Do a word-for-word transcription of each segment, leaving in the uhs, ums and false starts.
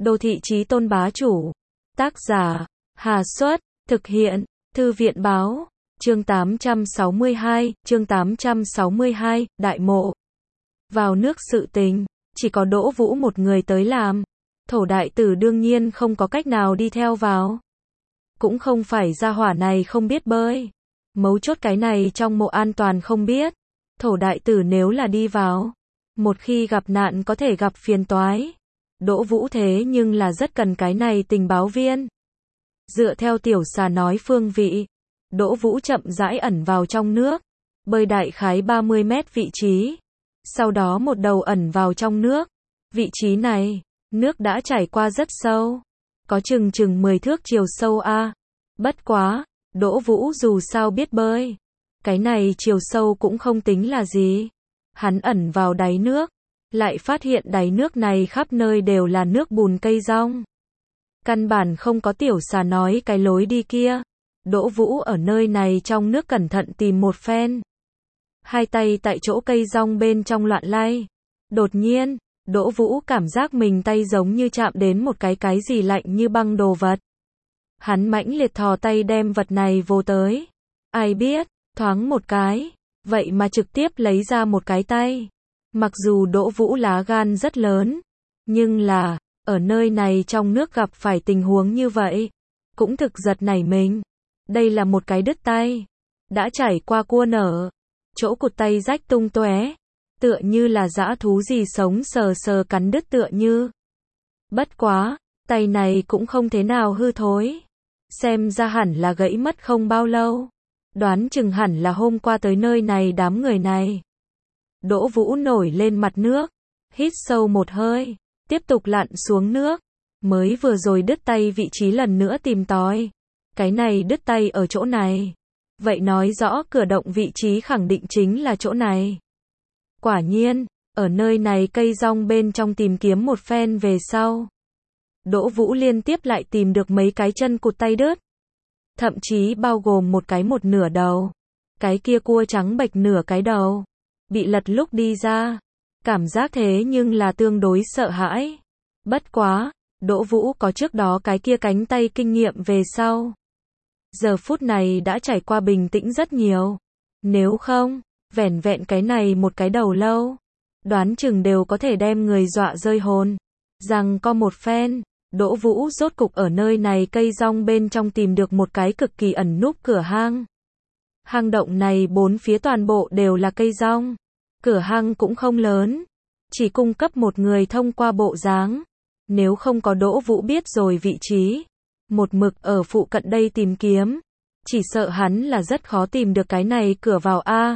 Đô thị chí tôn bá chủ. Tác giả, Hà Xuất, thực hiện, Thư viện báo, chương tám trăm sáu mươi hai, chương tám trăm sáu mươi hai, đại mộ. Vào nước sự tình, chỉ có Đỗ Vũ một người tới làm. Thổ đại tử đương nhiên không có cách nào đi theo vào. Cũng không phải gia hỏa này không biết bơi. Mấu chốt cái này trong mộ an toàn không biết. Thổ đại tử nếu là đi vào, một khi gặp nạn có thể gặp phiền toái. Đỗ Vũ thế nhưng là rất cần cái này tình báo viên. Dựa theo tiểu xà nói phương vị, Đỗ Vũ chậm rãi ẩn vào trong nước, bơi đại khái ba mươi mét vị trí. Sau đó một đầu ẩn vào trong nước. Vị trí này, nước đã chảy qua rất sâu. Có chừng chừng mười thước chiều sâu a. Bất quá, Đỗ Vũ dù sao biết bơi. Cái này chiều sâu cũng không tính là gì. Hắn ẩn vào đáy nước, lại phát hiện đáy nước này khắp nơi đều là nước bùn cây rong. Căn bản không có tiểu xà nói cái lối đi kia. Đỗ Vũ ở nơi này trong nước cẩn thận tìm một phen. Hai tay tại chỗ cây rong bên trong loạn lay. Đột nhiên, Đỗ Vũ cảm giác mình tay giống như chạm đến một cái cái gì lạnh như băng đồ vật. Hắn mãnh liệt thò tay đem vật này vô tới. Ai biết, thoáng một cái, vậy mà trực tiếp lấy ra một cái tay. Mặc dù Đỗ Vũ lá gan rất lớn, nhưng là, ở nơi này trong nước gặp phải tình huống như vậy, cũng thực giật nảy mình. Đây là một cái đứt tay, đã chảy qua cua nở, chỗ cụt tay rách tung tóe, tựa như là dã thú gì sống sờ sờ cắn đứt tựa như. Bất quá, tay này cũng không thế nào hư thối, xem ra hẳn là gãy mất không bao lâu, đoán chừng hẳn là hôm qua tới nơi này đám người này. Đỗ Vũ nổi lên mặt nước, hít sâu một hơi, tiếp tục lặn xuống nước, mới vừa rồi đứt tay vị trí lần nữa tìm tòi. Cái này đứt tay ở chỗ này, vậy nói rõ cửa động vị trí khẳng định chính là chỗ này. Quả nhiên, ở nơi này cây rong bên trong tìm kiếm một phen về sau, Đỗ Vũ liên tiếp lại tìm được mấy cái chân cụt tay đứt, thậm chí bao gồm một cái một nửa đầu, cái kia cua trắng bệch nửa cái đầu, bị lật lúc đi ra, cảm giác thế nhưng là tương đối sợ hãi. Bất quá, Đỗ Vũ có trước đó cái kia cánh tay kinh nghiệm về sau. Giờ phút này đã trải qua bình tĩnh rất nhiều. Nếu không, vẻn vẹn cái này một cái đầu lâu, đoán chừng đều có thể đem người dọa rơi hồn. Rằng có một phen, Đỗ Vũ rốt cục ở nơi này cây rong bên trong tìm được một cái cực kỳ ẩn núp cửa hang. Hang động này bốn phía toàn bộ đều là cây rong. Cửa hang cũng không lớn, chỉ cung cấp một người thông qua bộ dáng. Nếu không có Đỗ Vũ biết rồi vị trí, một mực ở phụ cận đây tìm kiếm, chỉ sợ hắn là rất khó tìm được cái này cửa vào a.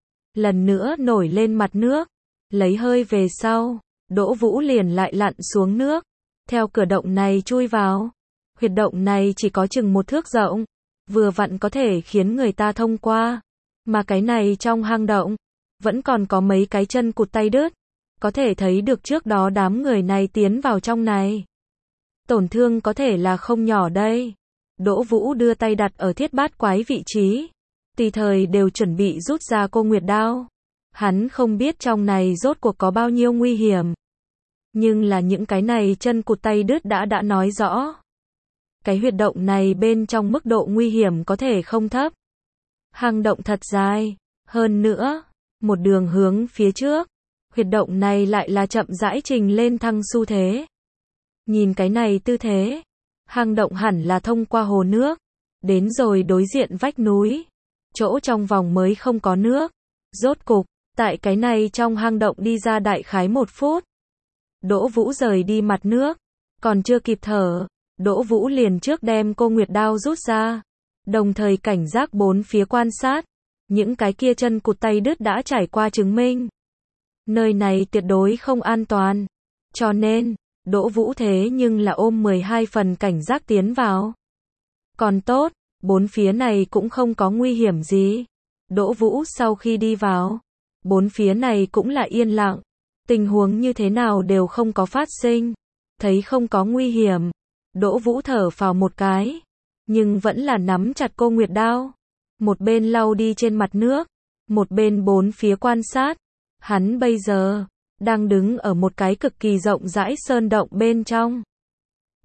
Lần nữa nổi lên mặt nước, lấy hơi về sau, Đỗ Vũ liền lại lặn xuống nước, theo cửa động này chui vào. Huyệt động này chỉ có chừng một thước rộng, vừa vặn có thể khiến người ta thông qua, mà cái này trong hang động, vẫn còn có mấy cái chân cụt tay đứt, có thể thấy được trước đó đám người này tiến vào trong này. Tổn thương có thể là không nhỏ đây. Đỗ Vũ đưa tay đặt ở thiết bát quái vị trí, tùy thời đều chuẩn bị rút ra cô nguyệt đao. Hắn không biết trong này rốt cuộc có bao nhiêu nguy hiểm. Nhưng là những cái này chân cụt tay đứt đã đã nói rõ. Cái huyệt động này bên trong mức độ nguy hiểm có thể không thấp. Hang động thật dài, hơn nữa, một đường hướng phía trước. Huyệt động này lại là chậm rãi trình lên thăng xu thế. Nhìn cái này tư thế, hang động hẳn là thông qua hồ nước, đến rồi đối diện vách núi, chỗ trong vòng mới không có nước. Rốt cục, tại cái này trong hang động đi ra đại khái một phút. Đỗ Vũ rời đi mặt nước, còn chưa kịp thở, Đỗ Vũ liền trước đem cô nguyệt đao rút ra, đồng thời cảnh giác bốn phía quan sát. Những cái kia chân cụt tay đứt đã trải qua chứng minh. Nơi này tuyệt đối không an toàn, cho nên, Đỗ Vũ thế nhưng là ôm mười hai phần cảnh giác tiến vào. Còn tốt, bốn phía này cũng không có nguy hiểm gì. Đỗ Vũ sau khi đi vào, bốn phía này cũng là yên lặng, tình huống như thế nào đều không có phát sinh. Thấy không có nguy hiểm, Đỗ Vũ thở phào một cái, nhưng vẫn là nắm chặt cô nguyệt đao. Một bên lau đi trên mặt nước, một bên bốn phía quan sát. Hắn bây giờ đang đứng ở một cái cực kỳ rộng rãi sơn động bên trong.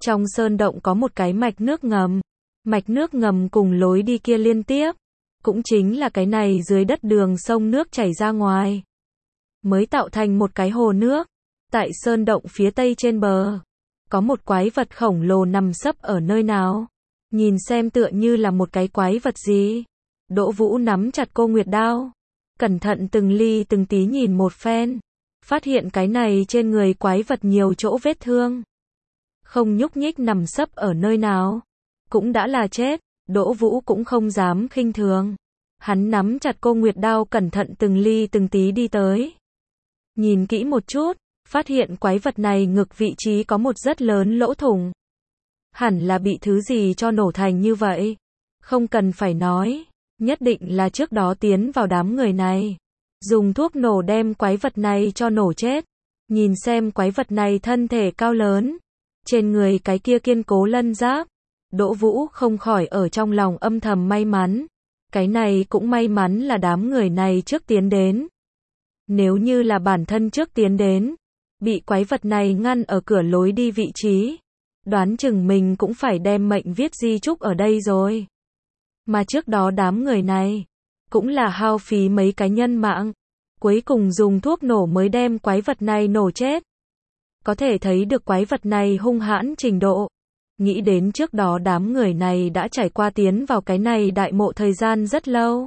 Trong sơn động có một cái mạch nước ngầm. Mạch nước ngầm cùng lối đi kia liên tiếp. Cũng chính là cái này dưới đất đường sông nước chảy ra ngoài. Mới tạo thành một cái hồ nước. Tại sơn động phía tây trên bờ. Có một quái vật khổng lồ nằm sấp ở nơi nào. Nhìn xem tựa như là một cái quái vật gì. Đỗ Vũ nắm chặt cô nguyệt đao. Cẩn thận từng ly từng tí nhìn một phen. Phát hiện cái này trên người quái vật nhiều chỗ vết thương. Không nhúc nhích nằm sấp ở nơi nào. Cũng đã là chết. Đỗ Vũ cũng không dám khinh thường. Hắn nắm chặt cô nguyệt đao cẩn thận từng ly từng tí đi tới. Nhìn kỹ một chút. Phát hiện quái vật này ngực vị trí có một rất lớn lỗ thủng. Hẳn là bị thứ gì cho nổ thành như vậy. Không cần phải nói. Nhất định là trước đó tiến vào đám người này. Dùng thuốc nổ đem quái vật này cho nổ chết. Nhìn xem quái vật này thân thể cao lớn. Trên người cái kia kiên cố lân giáp. Đỗ Vũ không khỏi ở trong lòng âm thầm may mắn. Cái này cũng may mắn là đám người này trước tiến đến. Nếu như là bản thân trước tiến đến. Bị quái vật này ngăn ở cửa lối đi vị trí. Đoán chừng mình cũng phải đem mệnh viết di chúc ở đây rồi. Mà trước đó đám người này. Cũng là hao phí mấy cái nhân mạng. Cuối cùng dùng thuốc nổ mới đem quái vật này nổ chết. Có thể thấy được quái vật này hung hãn trình độ. Nghĩ đến trước đó đám người này đã trải qua tiến vào cái này đại mộ thời gian rất lâu.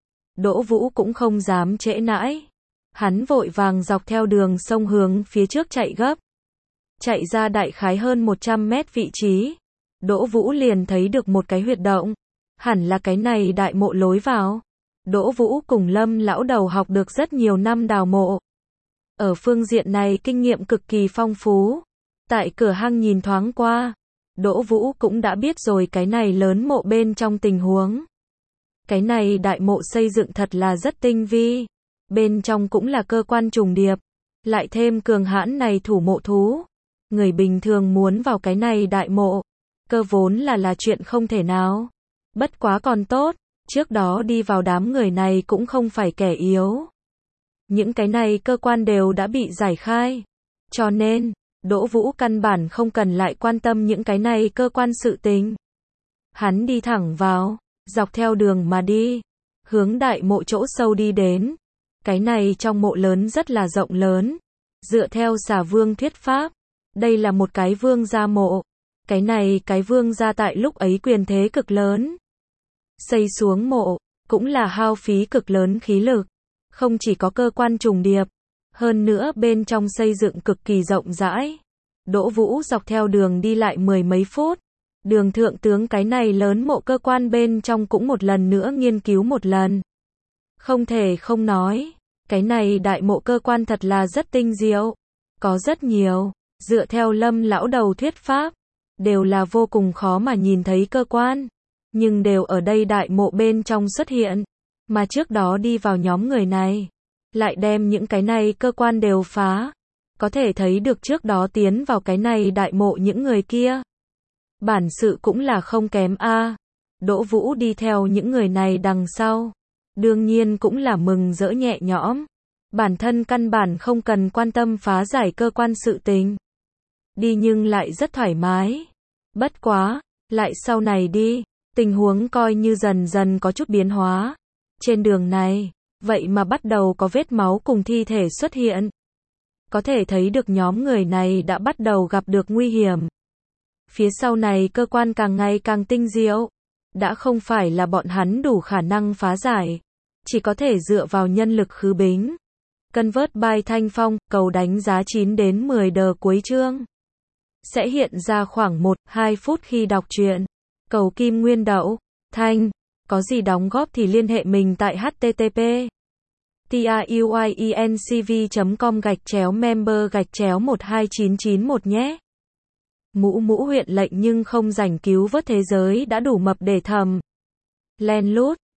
Đỗ Vũ cũng không dám trễ nãi. Hắn vội vàng dọc theo đường sông hướng phía trước chạy gấp. Chạy ra đại khái hơn một trăm mét vị trí. Đỗ Vũ liền thấy được một cái huyệt động. Hẳn là cái này đại mộ lối vào. Đỗ Vũ cùng Lâm lão đầu học được rất nhiều năm đào mộ. Ở phương diện này kinh nghiệm cực kỳ phong phú. Tại cửa hang nhìn thoáng qua. Đỗ Vũ cũng đã biết rồi cái này lớn mộ bên trong tình huống. Cái này đại mộ xây dựng thật là rất tinh vi. Bên trong cũng là cơ quan trùng điệp. Lại thêm cường hãn này thủ mộ thú. Người bình thường muốn vào cái này đại mộ. Cơ vốn là là chuyện không thể nào. Bất quá còn tốt. Trước đó đi vào đám người này cũng không phải kẻ yếu. Những cái này cơ quan đều đã bị giải khai. Cho nên, Đỗ Vũ căn bản không cần lại quan tâm những cái này cơ quan sự tình. Hắn đi thẳng vào, dọc theo đường mà đi. Hướng đại mộ chỗ sâu đi đến. Cái này trong mộ lớn rất là rộng lớn. Dựa theo Xà Vương thuyết pháp. Đây là một cái vương gia mộ. Cái này cái vương gia tại lúc ấy quyền thế cực lớn. Xây xuống mộ, cũng là hao phí cực lớn khí lực. Không chỉ có cơ quan trùng điệp, hơn nữa bên trong xây dựng cực kỳ rộng rãi. Đỗ Vũ dọc theo đường đi lại mười mấy phút. Đường thượng tướng cái này lớn mộ cơ quan bên trong cũng một lần nữa nghiên cứu một lần. Không thể không nói, cái này đại mộ cơ quan thật là rất tinh diệu. Có rất nhiều, dựa theo Lâm lão đầu thuyết pháp, đều là vô cùng khó mà nhìn thấy cơ quan. Nhưng đều ở đây đại mộ bên trong xuất hiện. Mà trước đó đi vào nhóm người này. Lại đem những cái này cơ quan đều phá. Có thể thấy được trước đó tiến vào cái này đại mộ những người kia. Bản sự cũng là không kém a. Đỗ Vũ đi theo những người này đằng sau. Đương nhiên cũng là mừng rỡ nhẹ nhõm. Bản thân căn bản không cần quan tâm phá giải cơ quan sự tình. Đi nhưng lại rất thoải mái. Bất quá, lại sau này đi. Tình huống coi như dần dần có chút biến hóa. Trên đường này, vậy mà bắt đầu có vết máu cùng thi thể xuất hiện. Có thể thấy được nhóm người này đã bắt đầu gặp được nguy hiểm. Phía sau này cơ quan càng ngày càng tinh diệu. Đã không phải là bọn hắn đủ khả năng phá giải. Chỉ có thể dựa vào nhân lực khứ bính. Convert by Thanh Phong, cầu đánh giá chín đến mười đờ cuối chương. Sẽ hiện ra khoảng một đến hai phút khi đọc truyện. Cầu kim nguyên đậu, thanh, có gì đóng góp thì liên hệ mình tại http truyencv chấm com gạch chéo member gạch chéo một hai chín chín một nhé. Mũ mũ huyện lệnh nhưng không rảnh cứu vớt thế giới đã đủ mập để thầm. Len lút.